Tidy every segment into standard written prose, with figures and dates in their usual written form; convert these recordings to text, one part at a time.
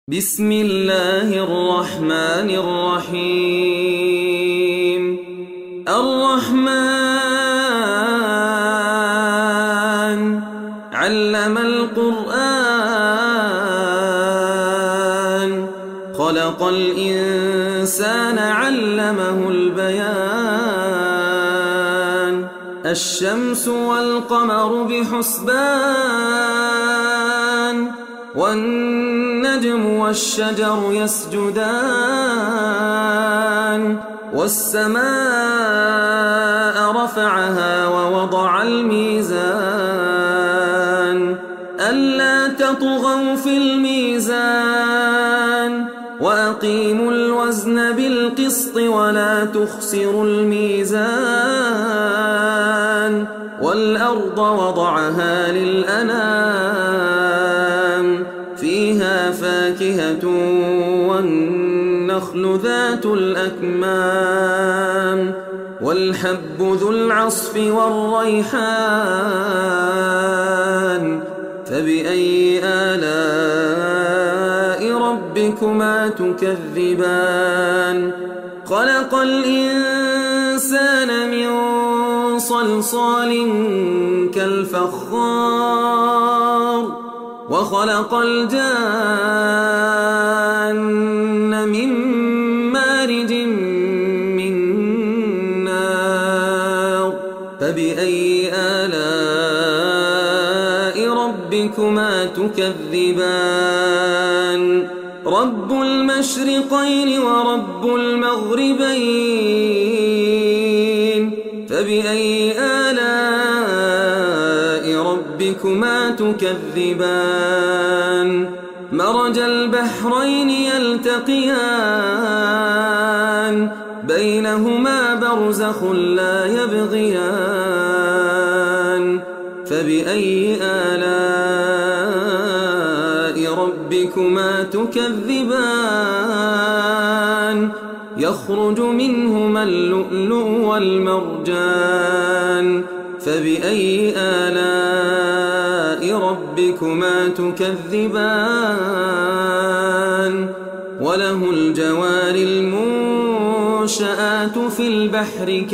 بسم الله الرحمن الرحيم. الرحمن علم القرآن خلق الإنسان علمه البيان الشمس والقمر بحسبان والنجم والشجر يسجدان والسماء رفعها ووضع الميزان ألا تطغوا في الميزان وأقيموا الوزن بالقسط ولا تخسروا الميزان والأرض وضعها للأنام فيها فاكهة والنخل ذات الأكمام والحب ذو العصف والريحان فبأي آلاء ربكما تكذبان خلق الإنسان من صلصال كالفخار وخلق الجان من مارج من نار فبأي آلاء ربكما تكذبان رب المشرقين ورب المغربين فبأي آلاء ربكما تكذبان مرج البحرين يلتقيان بينهما برزخ لا يبغيان فبأي آلاء ربكما تكذبان يخرج منهما اللؤلؤ والمرجان فبأي آلاء ربكما تكذبان وله الجوار المنشآت في البحر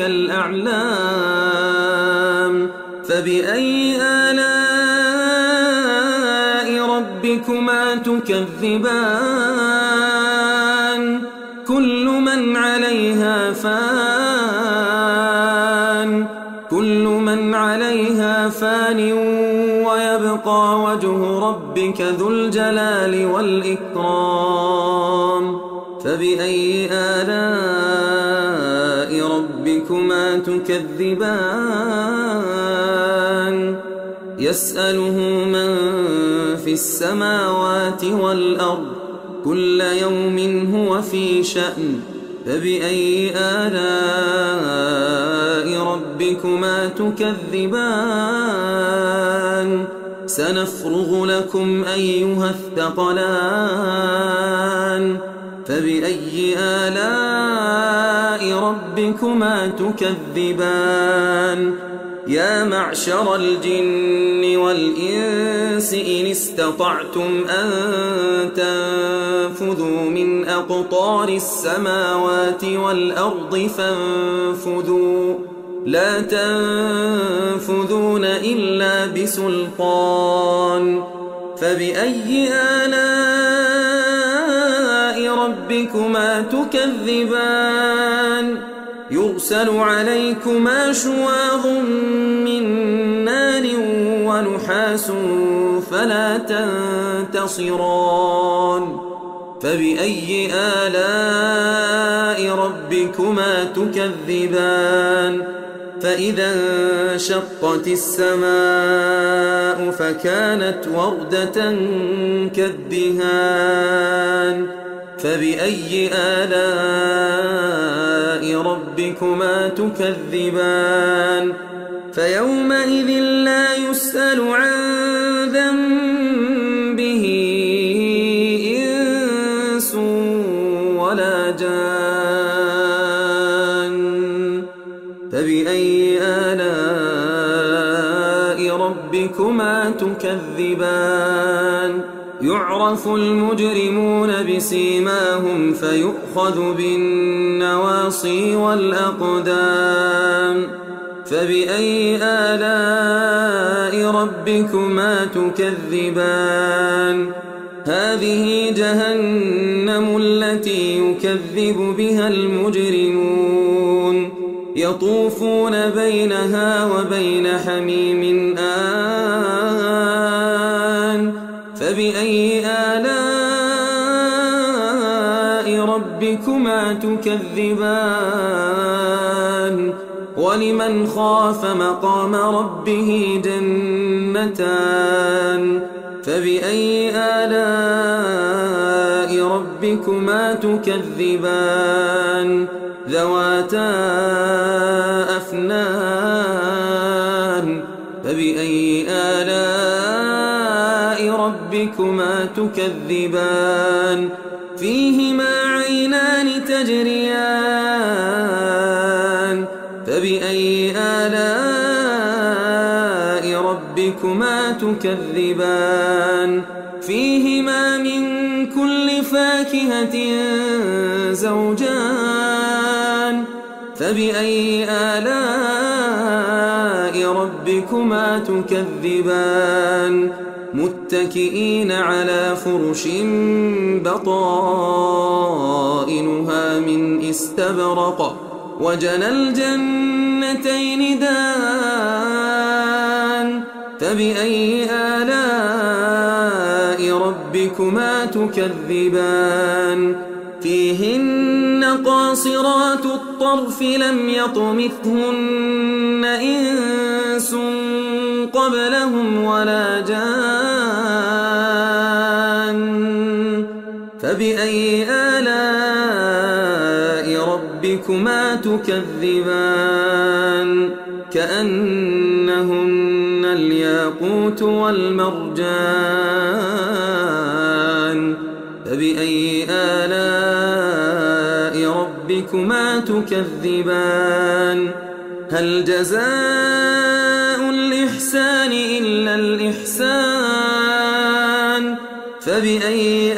كالأعلام فبأي آلاء ربكما تكذبان كل من عليها فان ويبقى وجه ربك ذو الجلال والإكرام فبأي آلاء ربكما تكذبان يسأله من في السماوات والأرض كل يوم هو في شأن فبأي آلاء ربكما تكذبان سنفرغ لكم أيها الثقلان فبأي آلاء ربكما تكذبان يا معشر الجن والإنس إن استطعتم أن تنفذوا من أقطار السماوات والأرض فانفذوا لا تنفذون إلا بسلطان فبأي آلاء ربكما تكذبان يرسل عليكما شواظ من نار ونحاس فلا تنتصران فبأي آلاء ربكما تكذبان فإذا انشقت السماء فكانت وردة كالدهان فبأي آلاء ربكما تكذبان فيومئذ لا يسأل عن ذنبه إنس ولا جان فبأي آلاء ربكما تكذبان يعرف المجرمون بسيماهم فيؤخذ بالنواصي والأقدام فبأي آلاء ربكما تكذبان هذه جهنم التي يكذب بها المجرمون يطوفون بينها وبين حميم آن فبأي آلاء ربكما تكذبان ولمن خاف مقام ربه جنتان فبأي آلاء ربكما تكذبان ذواتا أفنان فبأي آلاء ربكما تكذبان فيهما عينان تجريان فبأي آلاء ربكما تكذبان فيهما من كل فاكهة زوجان فبأي آلاء ربكما تكذبان متكئين على فرش بطائنها من استبرق وجنى الجنتين دان فبأي آلاء ربكما تكذبان فيهن قاصرات الطرف لم يطمثهن إنس قبلهم ولا جان فبأي آلاء ربكما تكذبان كأنهن الياقوت والمرجان فبأي آلاء ربكما تكذبان هل جزاء الإحسان إلا الإحسان فبأي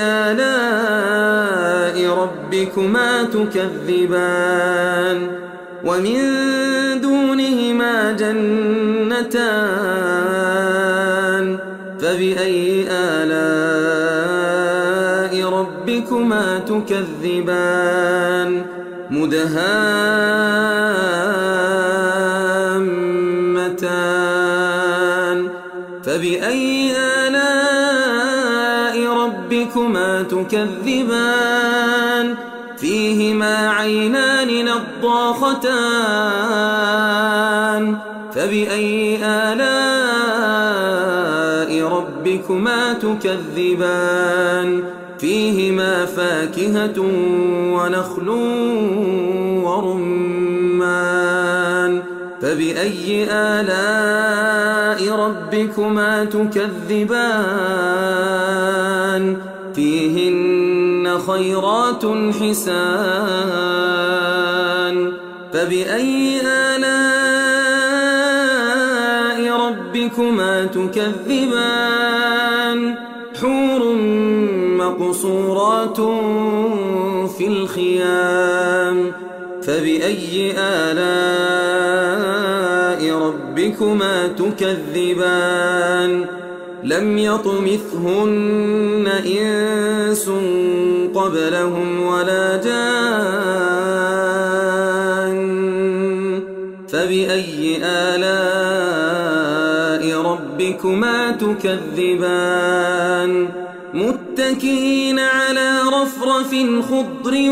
آلاء ربكما تكذبان ومن دونهما جنتان فبأي آلاء ربكما تكذبان مدهامتان فبأي آلاء ربكما تكذبان فيهما عينان نضاختان فبأي آلاء ربكما تكذبان فيهما فاكهة ونخل ورمان فبأي آلاء ربكما تكذبان فيهن خيرات حسان فبأي آلاء ربكما تكذبان حور مقصورات في الخيام فبأي آلاء ربكما تكذبان لم يطمثهن إنس قبلهم ولا جان فبأي آلاء ربكما تكذبان متكئين على رفرف خضر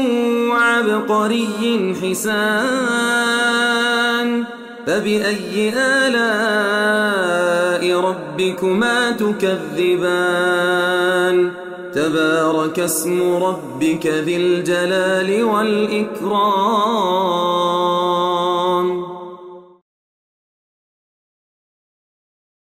وعبقري حسان فبأي آلاء ربكما تكذبان تبارك اسم ربك ذي الجلال والإكرام